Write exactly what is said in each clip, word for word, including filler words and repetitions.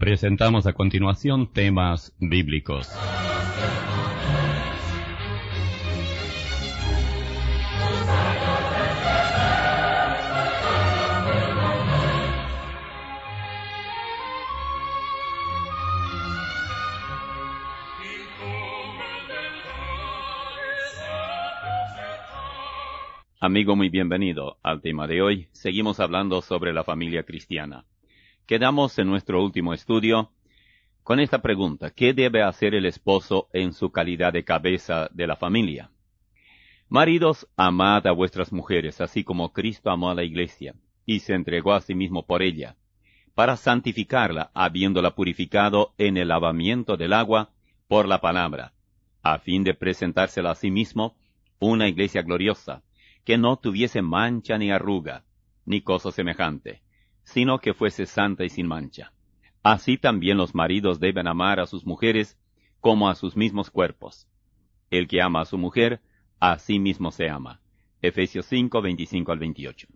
Presentamos a continuación temas bíblicos. Amigo muy bienvenido al tema de hoy. Seguimos hablando sobre la familia cristiana. Quedamos en nuestro último estudio con esta pregunta: ¿qué debe hacer el esposo en su calidad de cabeza de la familia? Maridos, amad a vuestras mujeres, así como Cristo amó a la iglesia, y se entregó a sí mismo por ella, para santificarla, habiéndola purificado en el lavamiento del agua por la palabra, a fin de presentársela a sí mismo una iglesia gloriosa, que no tuviese mancha ni arruga, ni cosa semejante, sino que fuese santa y sin mancha. Así también los maridos deben amar a sus mujeres como a sus mismos cuerpos. El que ama a su mujer, a sí mismo se ama. Efesios cinco, veinticinco al veintiocho.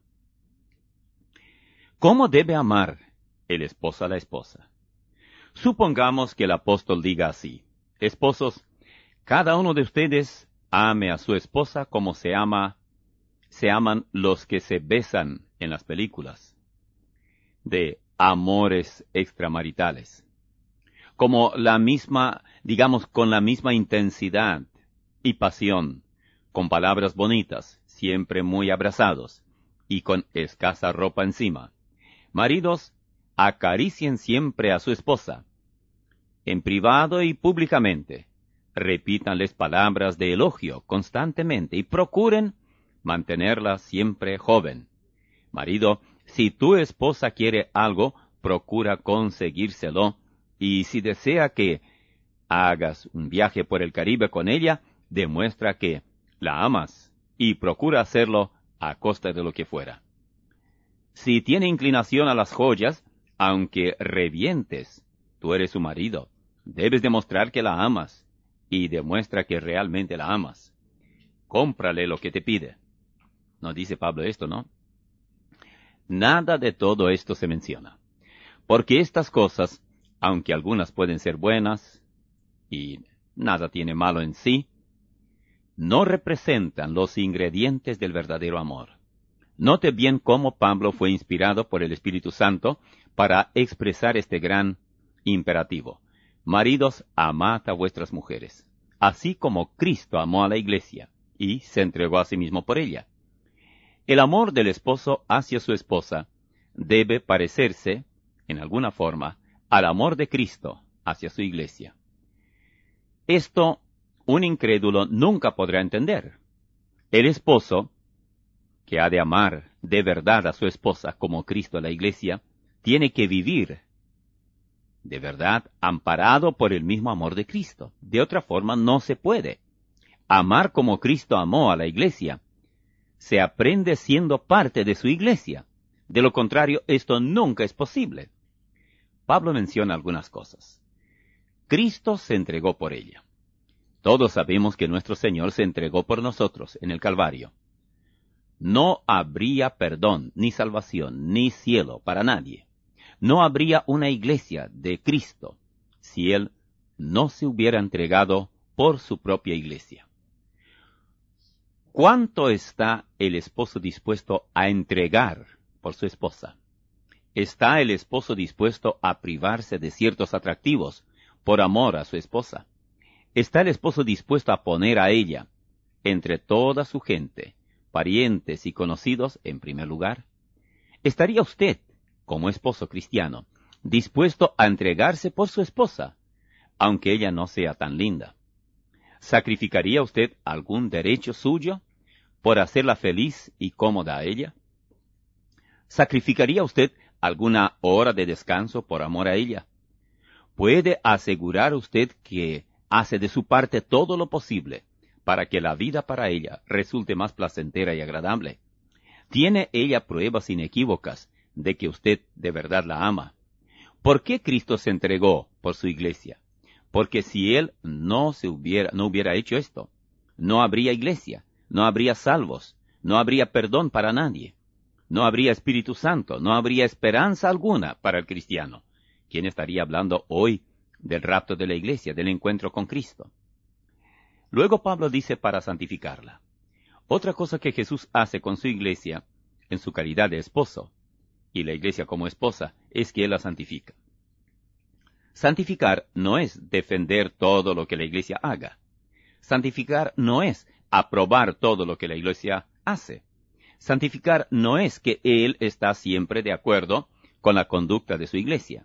¿Cómo debe amar el esposo a la esposa? Supongamos que el apóstol diga así: esposos, cada uno de ustedes ame a su esposa como se ama se aman los que se besan en las películas de amores extramaritales, como la misma, digamos, con la misma intensidad y pasión, con palabras bonitas, siempre muy abrazados, y con escasa ropa encima. Maridos, acaricien siempre a su esposa, en privado y públicamente. Repítanles palabras de elogio constantemente y procuren mantenerla siempre joven. Marido, si tu esposa quiere algo, procura conseguírselo, y si desea que hagas un viaje por el Caribe con ella, demuestra que la amas y procura hacerlo a costa de lo que fuera. Si tiene inclinación a las joyas, aunque revientes, tú eres su marido, debes demostrar que la amas y demuestra que realmente la amas. Cómprale lo que te pide. No dice Pablo esto, ¿no? Nada de todo esto se menciona, porque estas cosas, aunque algunas pueden ser buenas, y nada tiene malo en sí, no representan los ingredientes del verdadero amor. Note bien cómo Pablo fue inspirado por el Espíritu Santo para expresar este gran imperativo: maridos, amad a vuestras mujeres, así como Cristo amó a la iglesia, y se entregó a sí mismo por ella. El amor del esposo hacia su esposa debe parecerse, en alguna forma, al amor de Cristo hacia su iglesia. Esto un incrédulo nunca podrá entender. El esposo, que ha de amar de verdad a su esposa como Cristo a la iglesia, tiene que vivir de verdad amparado por el mismo amor de Cristo. De otra forma no se puede. Amar como Cristo amó a la iglesia se aprende siendo parte de su iglesia. De lo contrario, esto nunca es posible. Pablo menciona algunas cosas. Cristo se entregó por ella. Todos sabemos que nuestro Señor se entregó por nosotros en el Calvario. No habría perdón, ni salvación, ni cielo para nadie. No habría una iglesia de Cristo si Él no se hubiera entregado por su propia iglesia. ¿Cuánto está el esposo dispuesto a entregar por su esposa? ¿Está el esposo dispuesto a privarse de ciertos atractivos por amor a su esposa? ¿Está el esposo dispuesto a poner a ella, entre toda su gente, parientes y conocidos, en primer lugar? ¿Estaría usted, como esposo cristiano, dispuesto a entregarse por su esposa, aunque ella no sea tan linda? ¿Sacrificaría usted algún derecho suyo por hacerla feliz y cómoda a ella? ¿Sacrificaría usted alguna hora de descanso por amor a ella? ¿Puede asegurar usted que hace de su parte todo lo posible para que la vida para ella resulte más placentera y agradable? ¿Tiene ella pruebas inequívocas de que usted de verdad la ama? ¿Por qué Cristo se entregó por su iglesia? Porque si Él no se hubiera, no hubiera hecho esto, no habría iglesia, no habría salvos, no habría perdón para nadie, no habría Espíritu Santo, no habría esperanza alguna para el cristiano. ¿quién estaría hablando hoy del rapto de la iglesia, del encuentro con Cristo? Luego Pablo dice para santificarla. Otra cosa que Jesús hace con su iglesia, en su calidad de esposo, y la iglesia como esposa, es que Él la santifica. Santificar no es defender todo lo que la iglesia haga. Santificar no es aprobar todo lo que la iglesia hace. Santificar no es que Él está siempre de acuerdo con la conducta de su iglesia.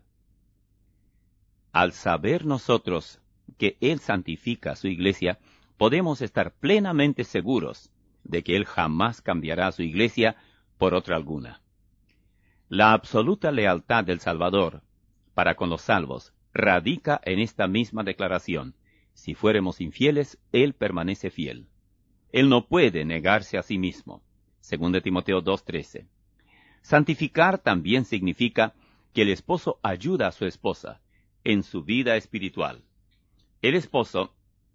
Al saber nosotros que Él santifica a su iglesia, podemos estar plenamente seguros de que Él jamás cambiará a su iglesia por otra alguna. La absoluta lealtad del Salvador para con los salvos radica en esta misma declaración: si fuéremos infieles, Él permanece fiel. Él no puede negarse a sí mismo. Segunda Timoteo dos trece. Santificar también significa que el esposo ayuda a su esposa en su vida espiritual. El esposo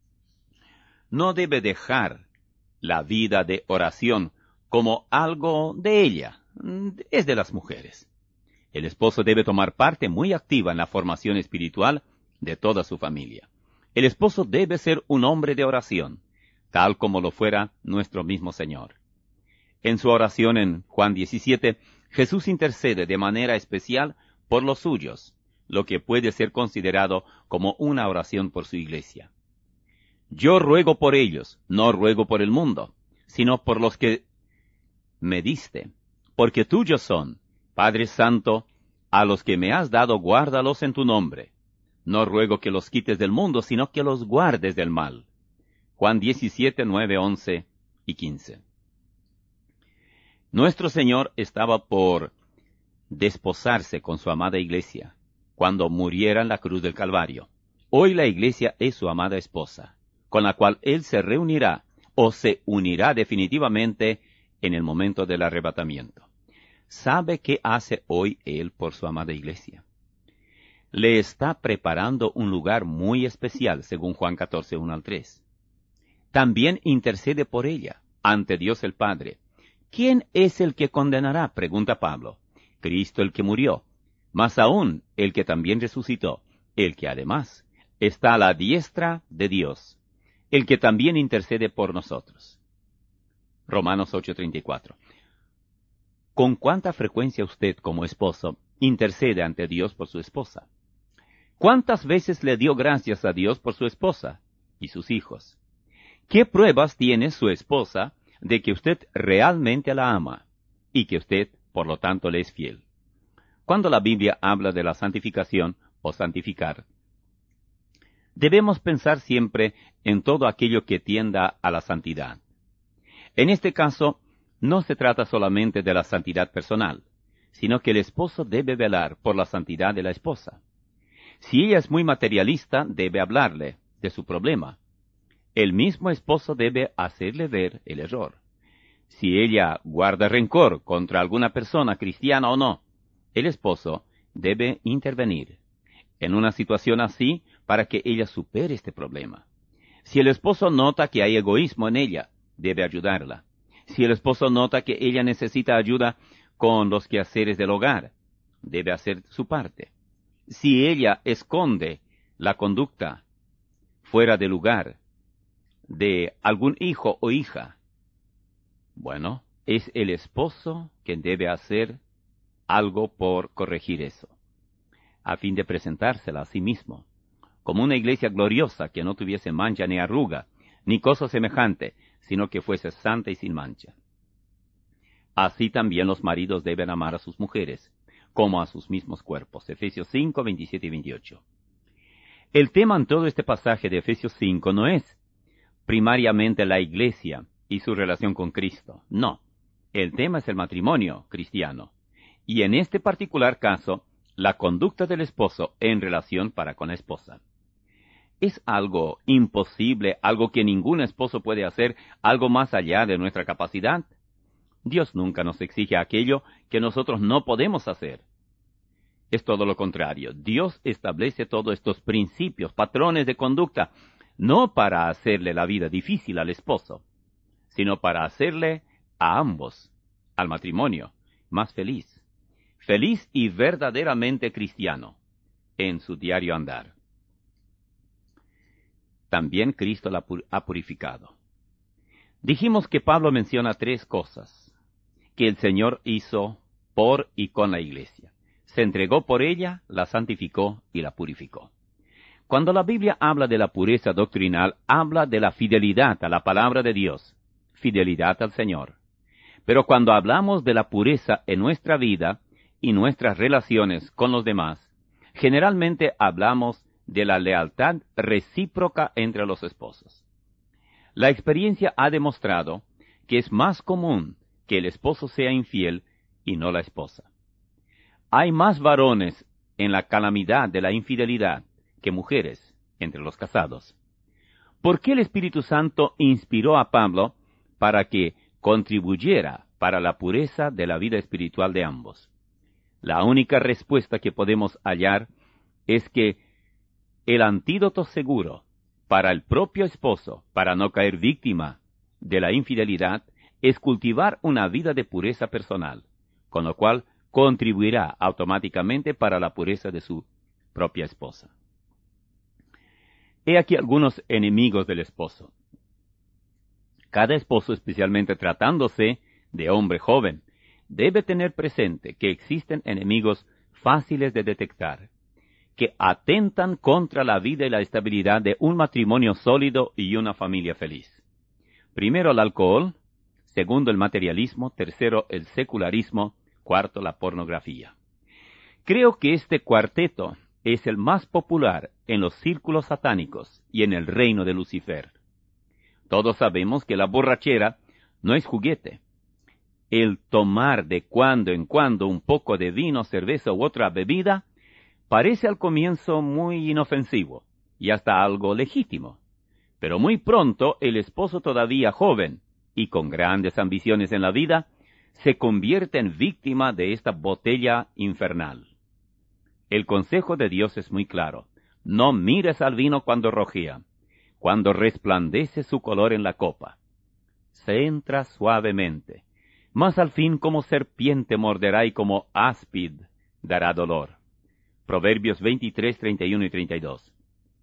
no debe dejar la vida de oración como algo de ella, es de las mujeres. El esposo debe tomar parte muy activa en la formación espiritual de toda su familia. El esposo debe ser un hombre de oración, tal como lo fuera nuestro mismo Señor. En su oración en Juan diecisiete, Jesús intercede de manera especial por los suyos, lo que puede ser considerado como una oración por su iglesia. Yo ruego por ellos, no ruego por el mundo, sino por los que me diste, porque tuyos son, Padre Santo, a los que me has dado, guárdalos en tu nombre. No ruego que los quites del mundo, sino que los guardes del mal. Juan diecisiete, nueve, once y quince. Nuestro Señor estaba por desposarse con su amada iglesia, cuando muriera en la cruz del Calvario. Hoy la iglesia es su amada esposa, con la cual Él se reunirá o se unirá definitivamente en el momento del arrebatamiento. ¿Sabe qué hace hoy Él por su amada iglesia? Le está preparando un lugar muy especial, según Juan catorce, uno al tres. También intercede por ella, ante Dios el Padre. ¿Quién es el que condenará?, pregunta Pablo. Cristo el que murió, más aún el que también resucitó, el que además está a la diestra de Dios, el que también intercede por nosotros. Romanos ocho, treinta y cuatro. ¿Con cuánta frecuencia usted, como esposo, intercede ante Dios por su esposa? ¿Cuántas veces le dio gracias a Dios por su esposa y sus hijos? ¿Qué pruebas tiene su esposa de que usted realmente la ama y que usted, por lo tanto, le es fiel? Cuando la Biblia habla de la santificación o santificar, debemos pensar siempre en todo aquello que tienda a la santidad. En este caso, no se trata solamente de la santidad personal, sino que el esposo debe velar por la santidad de la esposa. Si ella es muy materialista, debe hablarle de su problema. El mismo esposo debe hacerle ver el error. Si ella guarda rencor contra alguna persona, cristiana o no, el esposo debe intervenir en una situación así para que ella supere este problema. Si el esposo nota que hay egoísmo en ella, debe ayudarla. Si el esposo nota que ella necesita ayuda con los quehaceres del hogar, debe hacer su parte. Si ella esconde la conducta fuera de lugar de algún hijo o hija, bueno, es el esposo quien debe hacer algo por corregir eso, a fin de presentársela a sí mismo como una iglesia gloriosa que no tuviese mancha ni arruga, ni cosa semejante, sino que fuese santa y sin mancha. Así también los maridos deben amar a sus mujeres, como a sus mismos cuerpos. Efesios cinco, veintisiete y veintiocho. El tema en todo este pasaje de Efesios cinco no es primariamente la iglesia y su relación con Cristo. No, el tema es el matrimonio cristiano, y en este particular caso, la conducta del esposo en relación para con la esposa. ¿Es algo imposible, algo que ningún esposo puede hacer, algo más allá de nuestra capacidad? Dios nunca nos exige aquello que nosotros no podemos hacer. Es todo lo contrario. Dios establece todos estos principios, patrones de conducta, no para hacerle la vida difícil al esposo, sino para hacerle a ambos, al matrimonio, más feliz. Feliz y verdaderamente cristiano. en su diario andar. También Cristo la pu- ha purificado. Dijimos que Pablo menciona tres cosas que el Señor hizo por y con la iglesia. Se entregó por ella, la santificó y la purificó. Cuando la Biblia habla de la pureza doctrinal, habla de la fidelidad a la palabra de Dios, fidelidad al Señor. Pero cuando hablamos de la pureza en nuestra vida y nuestras relaciones con los demás, generalmente hablamos de la lealtad recíproca entre los esposos. La experiencia ha demostrado que es más común que el esposo sea infiel y no la esposa. Hay más varones en la calamidad de la infidelidad que mujeres entre los casados. ¿Por qué el Espíritu Santo inspiró a Pablo para que contribuyera para la pureza de la vida espiritual de ambos? La única respuesta que podemos hallar es que el antídoto seguro para el propio esposo, para no caer víctima de la infidelidad, es cultivar una vida de pureza personal, con lo cual contribuirá automáticamente para la pureza de su propia esposa. He aquí algunos enemigos del esposo. Cada esposo, especialmente tratándose de hombre joven, debe tener presente que existen enemigos fáciles de detectar, que atentan contra la vida y la estabilidad de un matrimonio sólido y una familia feliz. Primero, el alcohol; segundo, el materialismo; tercero, el secularismo; cuarto, la pornografía. Creo que este cuarteto es el más popular en los círculos satánicos y en el reino de Lucifer. Todos sabemos que la borrachera no es juguete. El tomar de cuando en cuando un poco de vino, cerveza u otra bebida parece al comienzo muy inofensivo y hasta algo legítimo. Pero muy pronto el esposo, todavía joven y con grandes ambiciones en la vida, se convierte en víctima de esta botella infernal. El consejo de Dios es muy claro: no mires al vino cuando rojea, cuando resplandece su color en la copa. Se entra suavemente, mas al fin como serpiente morderá y como áspid dará dolor. Proverbios veintitrés, treinta y uno y treinta y dos.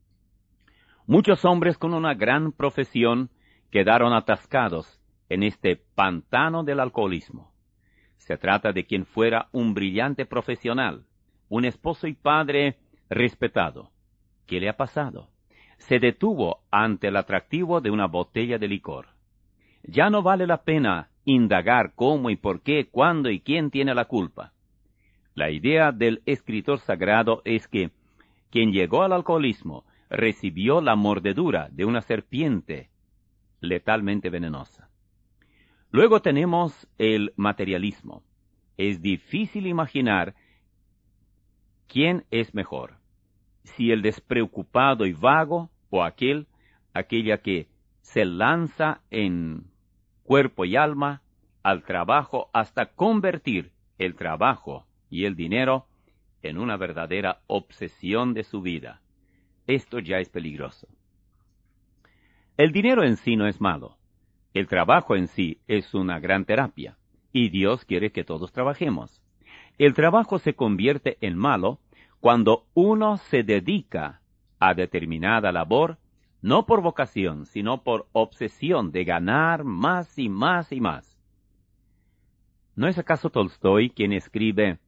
Muchos hombres con una gran profesión quedaron atascados en este pantano del alcoholismo. Se trata de quien fuera un brillante profesional, un esposo y padre respetado. ¿Qué le ha pasado? Se detuvo ante el atractivo de una botella de licor. Ya no vale la pena indagar cómo y por qué, cuándo y quién tiene la culpa. La idea del escritor sagrado es que quien llegó al alcoholismo recibió la mordedura de una serpiente letalmente venenosa. Luego tenemos el materialismo. Es difícil imaginar quién es mejor, si el despreocupado y vago o aquel, aquella que se lanza en cuerpo y alma al trabajo hasta convertir el trabajo y el dinero en una verdadera obsesión de su vida. Esto ya es peligroso. El dinero en sí no es malo. El trabajo en sí es una gran terapia, y Dios quiere que todos trabajemos. El trabajo se convierte en malo cuando uno se dedica a determinada labor, no por vocación, sino por obsesión de ganar más y más y más. ¿No es acaso Tolstoy quien escribe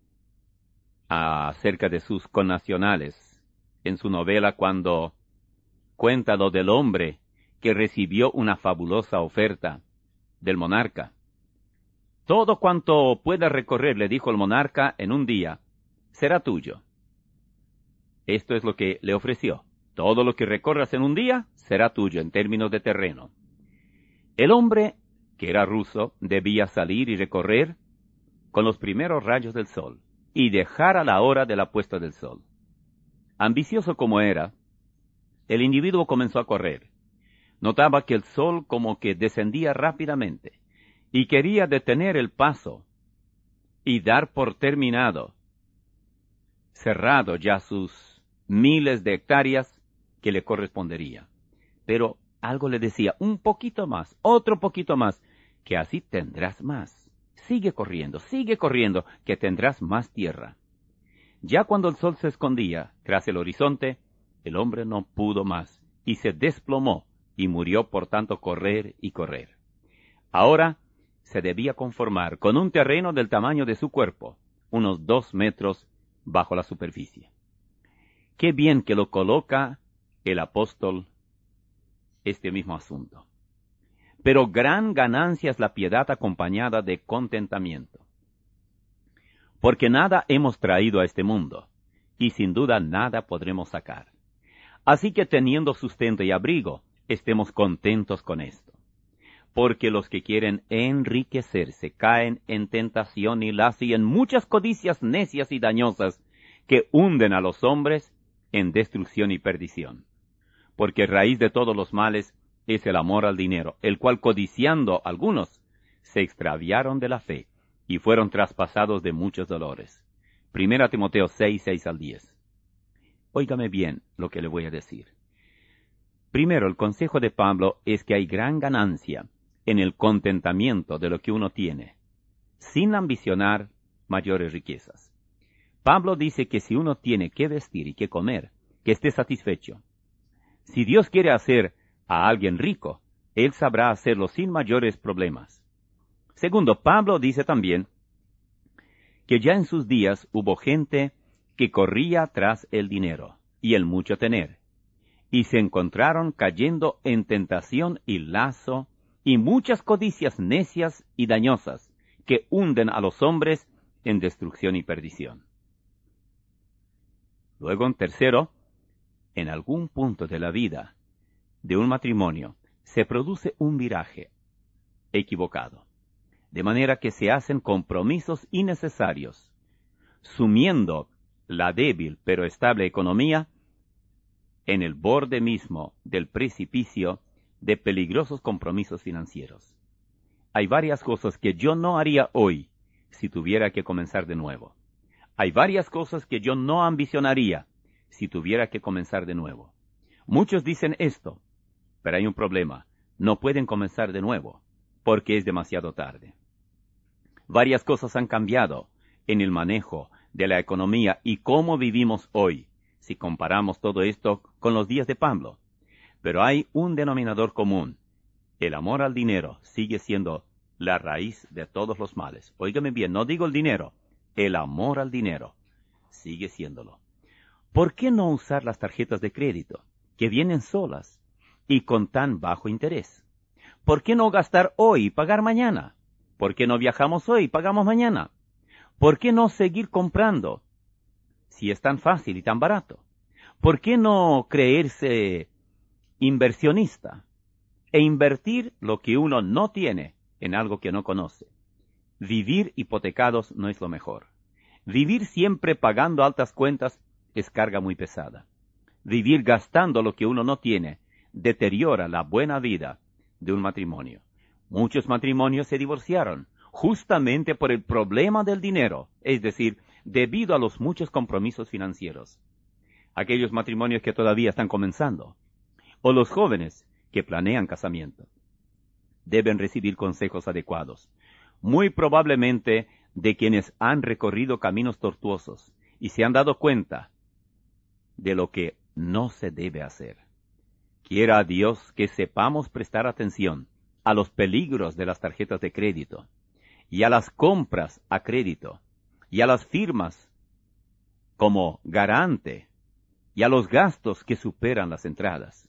acerca de sus connacionales en su novela cuando cuenta lo del hombre que recibió una fabulosa oferta del monarca? Todo cuanto pueda recorrer, le dijo el monarca, en un día, será tuyo. Esto es lo que le ofreció. Todo lo que recorras en un día será tuyo en términos de terreno. El hombre, que era ruso, debía salir y recorrer con los primeros rayos del sol y dejar a la hora de la puesta del sol. Ambicioso como era, el individuo comenzó a correr. Notaba que el sol como que descendía rápidamente y quería detener el paso y dar por terminado, cerrado ya sus miles de hectáreas que le correspondería. Pero algo le decía, un poquito más, otro poquito más, que así tendrás más. Sigue corriendo, sigue corriendo, que tendrás más tierra. Ya cuando el sol se escondía tras el horizonte, el hombre no pudo más, y se desplomó, y murió por tanto correr y correr. Ahora se debía conformar con un terreno del tamaño de su cuerpo, unos dos metros bajo la superficie. Qué bien que lo coloca el apóstol este mismo asunto. Pero gran ganancia es la piedad acompañada de contentamiento. Porque nada hemos traído a este mundo, y sin duda nada podremos sacar. Así que teniendo sustento y abrigo, estemos contentos con esto. Porque los que quieren enriquecerse caen en tentación y lazo y en muchas codicias necias y dañosas que hunden a los hombres en destrucción y perdición. Porque raíz de todos los males es el amor al dinero, el cual codiciando algunos se extraviaron de la fe y fueron traspasados de muchos dolores. Primera Timoteo seis, seis al diez. Óigame bien lo que le voy a decir. Primero, el consejo de Pablo es que hay gran ganancia en el contentamiento de lo que uno tiene, sin ambicionar mayores riquezas. Pablo dice que si uno tiene que vestir y que comer, que esté satisfecho. Si Dios quiere hacer a alguien rico, Él sabrá hacerlo sin mayores problemas. Segundo, Pablo dice también que ya en sus días hubo gente que corría tras el dinero y el mucho tener, y se encontraron cayendo en tentación y lazo y muchas codicias necias y dañosas que hunden a los hombres en destrucción y perdición. Luego, en tercero, en algún punto de la vida de un matrimonio se produce un viraje equivocado, de manera que se hacen compromisos innecesarios, sumiendo la débil pero estable economía en el borde mismo del precipicio de peligrosos compromisos financieros. Hay varias cosas que yo no haría hoy si tuviera que comenzar de nuevo. Hay varias cosas que yo no ambicionaría si tuviera que comenzar de nuevo. Muchos dicen esto, pero hay un problema. No pueden comenzar de nuevo, porque es demasiado tarde. Varias cosas han cambiado en el manejo de la economía y cómo vivimos hoy, si comparamos todo esto con los días de Pablo. Pero hay un denominador común. El amor al dinero sigue siendo la raíz de todos los males. Óigame bien, no digo el dinero, el amor al dinero sigue siéndolo. ¿Por qué no usar las tarjetas de crédito, que vienen solas y con tan bajo interés? ¿Por qué no gastar hoy y pagar mañana? ¿Por qué no viajamos hoy y pagamos mañana? ¿Por qué no seguir comprando si es tan fácil y tan barato? ¿Por qué no creerse inversionista e invertir lo que uno no tiene en algo que no conoce? Vivir hipotecados no es lo mejor. Vivir siempre pagando altas cuentas es carga muy pesada. Vivir gastando lo que uno no tiene deteriora la buena vida de un matrimonio. Muchos matrimonios se divorciaron justamente por el problema del dinero, es decir, debido a los muchos compromisos financieros. Aquellos matrimonios que todavía están comenzando, o los jóvenes que planean casamiento, deben recibir consejos adecuados, muy probablemente de quienes han recorrido caminos tortuosos y se han dado cuenta de lo que no se debe hacer. Quiera a Dios que sepamos prestar atención a los peligros de las tarjetas de crédito, y a las compras a crédito, y a las firmas como garante, y a los gastos que superan las entradas.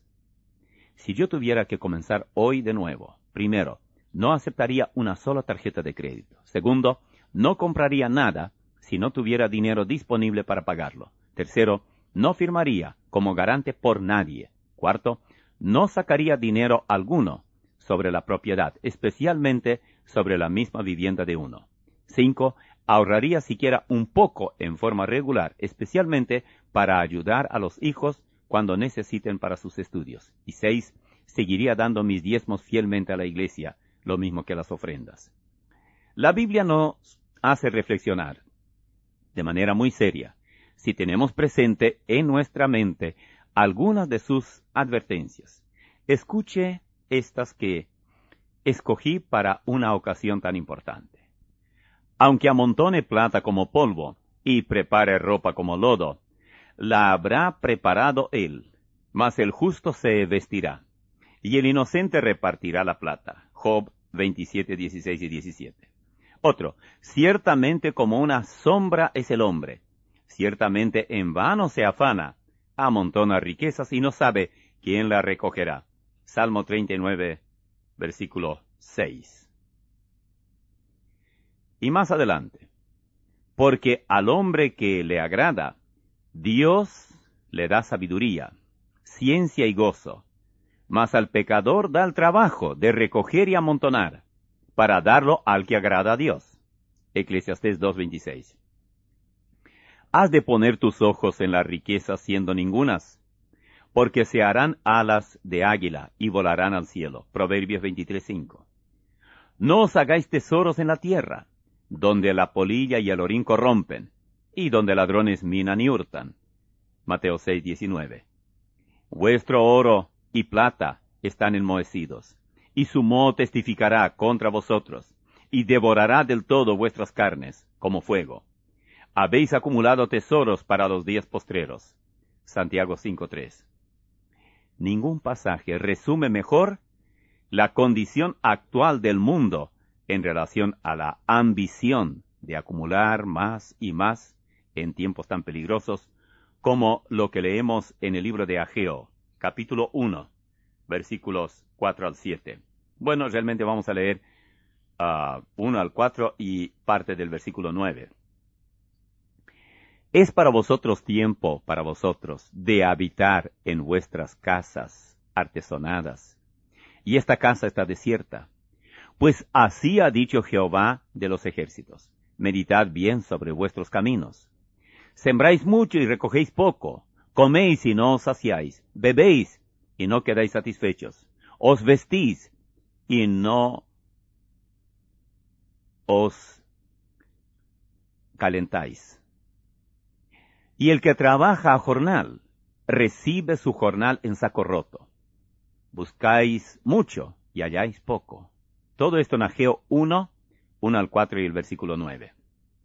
Si yo tuviera que comenzar hoy de nuevo, primero, no aceptaría una sola tarjeta de crédito. Segundo, no compraría nada si no tuviera dinero disponible para pagarlo. Tercero, no firmaría como garante por nadie. Cuarto, no sacaría dinero alguno sobre la propiedad, especialmente sobre la misma vivienda de uno. Cinco, ahorraría siquiera un poco en forma regular, especialmente para ayudar a los hijos cuando necesiten para sus estudios. Y seis, seguiría dando mis diezmos fielmente a la iglesia, lo mismo que las ofrendas. La Biblia nos hace reflexionar de manera muy seria si tenemos presente en nuestra mente algunas de sus advertencias. Escuche estas que escogí para una ocasión tan importante. Aunque amontone plata como polvo y prepare ropa como lodo, la habrá preparado él, mas el justo se vestirá, y el inocente repartirá la plata. Job veintisiete, dieciséis y diecisiete. Otro, ciertamente como una sombra es el hombre, ciertamente en vano se afana, amontona riquezas y no sabe quién la recogerá. Salmo treinta y nueve, versículo seis. Y más adelante, porque al hombre que le agrada, Dios le da sabiduría, ciencia y gozo, mas al pecador da el trabajo de recoger y amontonar, para darlo al que agrada a Dios. Eclesiastés dos veintiséis. Has de poner tus ojos en las riquezas siendo ningunas, porque se harán alas de águila y volarán al cielo. Proverbios veintitrés cinco. No os hagáis tesoros en la tierra, donde la polilla y el orín corrompen, y donde ladrones minan y hurtan. Mateo seis diecinueve. Vuestro oro y plata están enmohecidos, y su moho testificará contra vosotros, y devorará del todo vuestras carnes, como fuego. Habéis acumulado tesoros para los días postreros. Santiago cinco tres. Ningún pasaje resume mejor la condición actual del mundo en relación a la ambición de acumular más y más en tiempos tan peligrosos como lo que leemos en el libro de Ageo, capítulo uno, versículos cuatro al siete. Bueno, realmente vamos a leer uh, uno al cuatro y parte del versículo nueve. Es para vosotros tiempo, para vosotros, de habitar en vuestras casas artesonadas, y esta casa está desierta. Pues así ha dicho Jehová de los ejércitos: meditad bien sobre vuestros caminos. Sembráis mucho y recogéis poco, coméis y no os saciáis, bebéis y no quedáis satisfechos, os vestís y no os calentáis. Y el que trabaja a jornal, recibe su jornal en saco roto. Buscáis mucho y halláis poco. Todo esto en Ageo uno, uno al cuatro y el versículo nueve.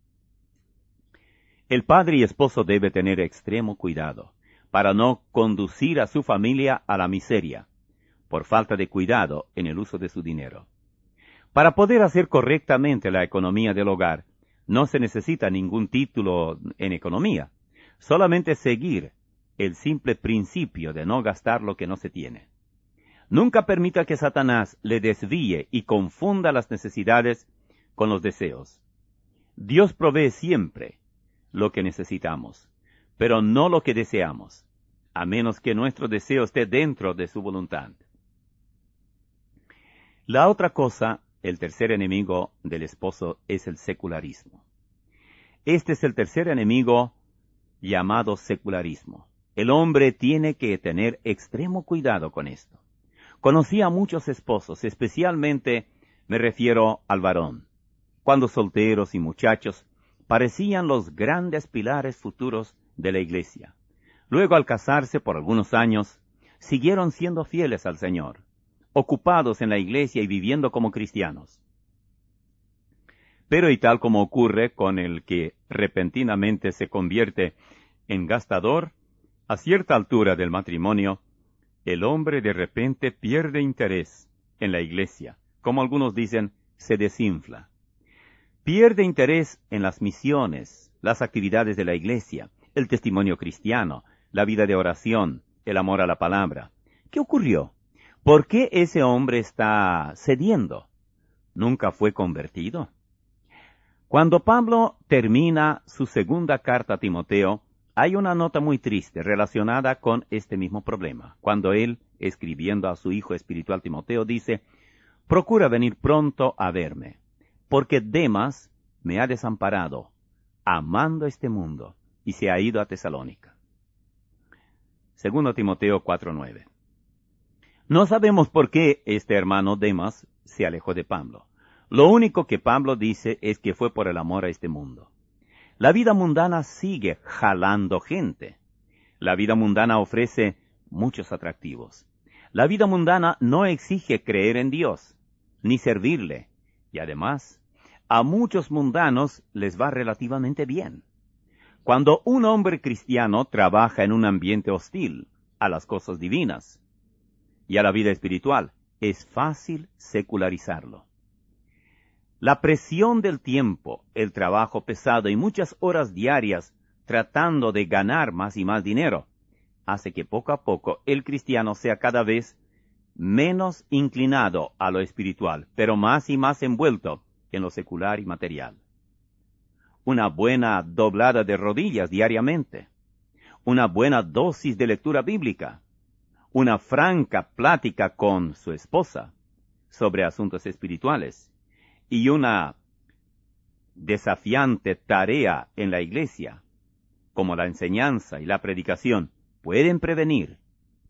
El padre y esposo debe tener extremo cuidado para no conducir a su familia a la miseria, por falta de cuidado en el uso de su dinero. Para poder hacer correctamente la economía del hogar, no se necesita ningún título en economía, solamente seguir el simple principio de no gastar lo que no se tiene. Nunca permita que Satanás le desvíe y confunda las necesidades con los deseos. Dios provee siempre lo que necesitamos, pero no lo que deseamos, a menos que nuestro deseo esté dentro de su voluntad. La otra cosa, el tercer enemigo del esposo, es el secularismo. Este es el tercer enemigo llamado secularismo. El hombre tiene que tener extremo cuidado con esto. Conocí a muchos esposos, especialmente me refiero al varón, cuando solteros y muchachos parecían los grandes pilares futuros de la iglesia. Luego, al casarse por algunos años, siguieron siendo fieles al Señor, ocupados en la iglesia y viviendo como cristianos. Pero y tal como ocurre con el que repentinamente se convierte en gastador, a cierta altura del matrimonio, el hombre de repente pierde interés en la iglesia, como algunos dicen, se desinfla. Pierde interés en las misiones, las actividades de la iglesia, el testimonio cristiano, la vida de oración, el amor a la palabra. ¿Qué ocurrió? ¿Por qué ese hombre está cediendo? ¿Nunca fue convertido? Cuando Pablo termina su segunda carta a Timoteo, hay una nota muy triste relacionada con este mismo problema. Cuando él, escribiendo a su hijo espiritual Timoteo, dice: procura venir pronto a verme, porque Demas me ha desamparado, amando este mundo, y se ha ido a Tesalónica. Segundo Timoteo cuatro nueve. No sabemos por qué este hermano Demas se alejó de Pablo. Lo único que Pablo dice es que fue por el amor a este mundo. La vida mundana sigue jalando gente. La vida mundana ofrece muchos atractivos. La vida mundana no exige creer en Dios, ni servirle. Y además, a muchos mundanos les va relativamente bien. Cuando un hombre cristiano trabaja en un ambiente hostil a las cosas divinas y a la vida espiritual, es fácil secularizarlo. La presión del tiempo, el trabajo pesado y muchas horas diarias tratando de ganar más y más dinero, hace que poco a poco el cristiano sea cada vez menos inclinado a lo espiritual, pero más y más envuelto en lo secular y material. Una buena doblada de rodillas diariamente, una buena dosis de lectura bíblica, una franca plática con su esposa sobre asuntos espirituales y una desafiante tarea en la iglesia, como la enseñanza y la predicación, pueden prevenir.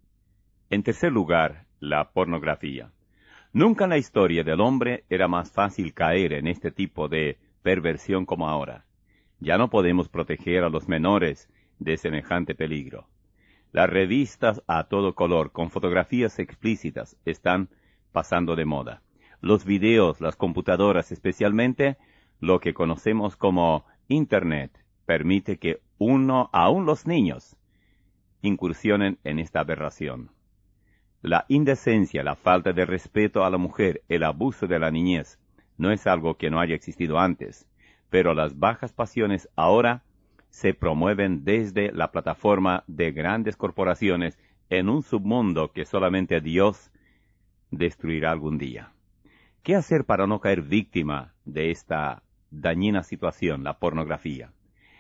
En tercer lugar, la pornografía. Nunca en la historia del hombre era más fácil caer en este tipo de perversión como ahora. Ya no podemos proteger a los menores de semejante peligro. Las revistas a todo color con fotografías explícitas están pasando de moda. Los videos, las computadoras, especialmente lo que conocemos como Internet, permite que uno, aun los niños, incursionen en esta aberración. La indecencia, la falta de respeto a la mujer, el abuso de la niñez, no es algo que no haya existido antes, pero las bajas pasiones ahora se promueven desde la plataforma de grandes corporaciones en un submundo que solamente Dios destruirá algún día. ¿Qué hacer para no caer víctima de esta dañina situación, la pornografía?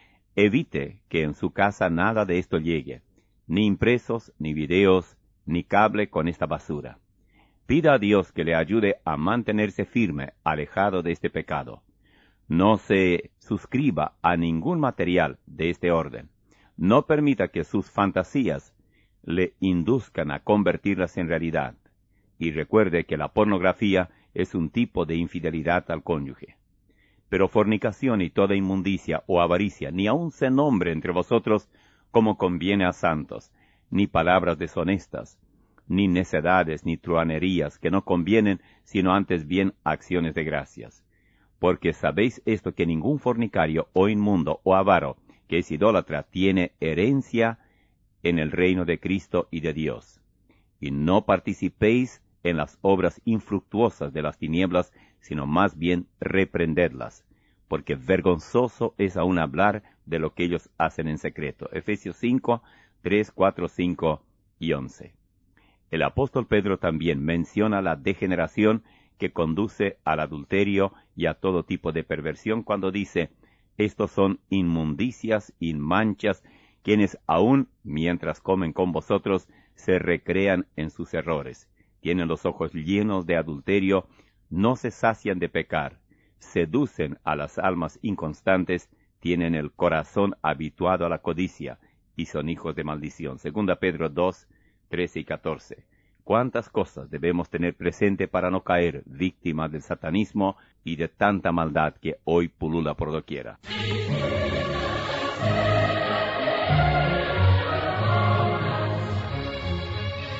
Evite que en su casa nada de esto llegue, ni impresos, ni videos, ni cable con esta basura. Pida a Dios que le ayude a mantenerse firme, alejado de este pecado. No se suscriba a ningún material de este orden. No permita que sus fantasías le induzcan a convertirlas en realidad. Y recuerde que la pornografía es un tipo de infidelidad al cónyuge. Pero fornicación y toda inmundicia o avaricia ni aun se nombre entre vosotros como conviene a santos, ni palabras deshonestas, ni necedades, ni truhanerías que no convienen, sino antes bien acciones de gracias. Porque sabéis esto, que ningún fornicario o inmundo o avaro que es idólatra tiene herencia en el reino de Cristo y de Dios. Y no participéis en las obras infructuosas de las tinieblas, sino más bien reprendedlas, porque vergonzoso es aún hablar de lo que ellos hacen en secreto. Efesios cinco, tres, cuatro, cinco y once. El apóstol Pedro también menciona la degeneración que conduce al adulterio y a todo tipo de perversión cuando dice: estos son inmundicias y manchas, quienes aún mientras comen con vosotros se recrean en sus errores. Tienen los ojos llenos de adulterio, no se sacian de pecar, seducen a las almas inconstantes, tienen el corazón habituado a la codicia, y son hijos de maldición. Segunda Pedro dos, trece y catorce. ¿Cuántas cosas debemos tener presente para no caer víctimas del satanismo y de tanta maldad que hoy pulula por doquiera?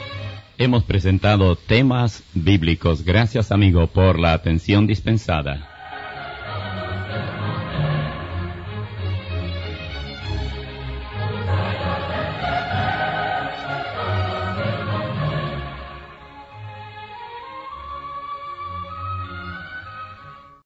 Hemos presentado temas bíblicos. Gracias, amigo, por la atención dispensada.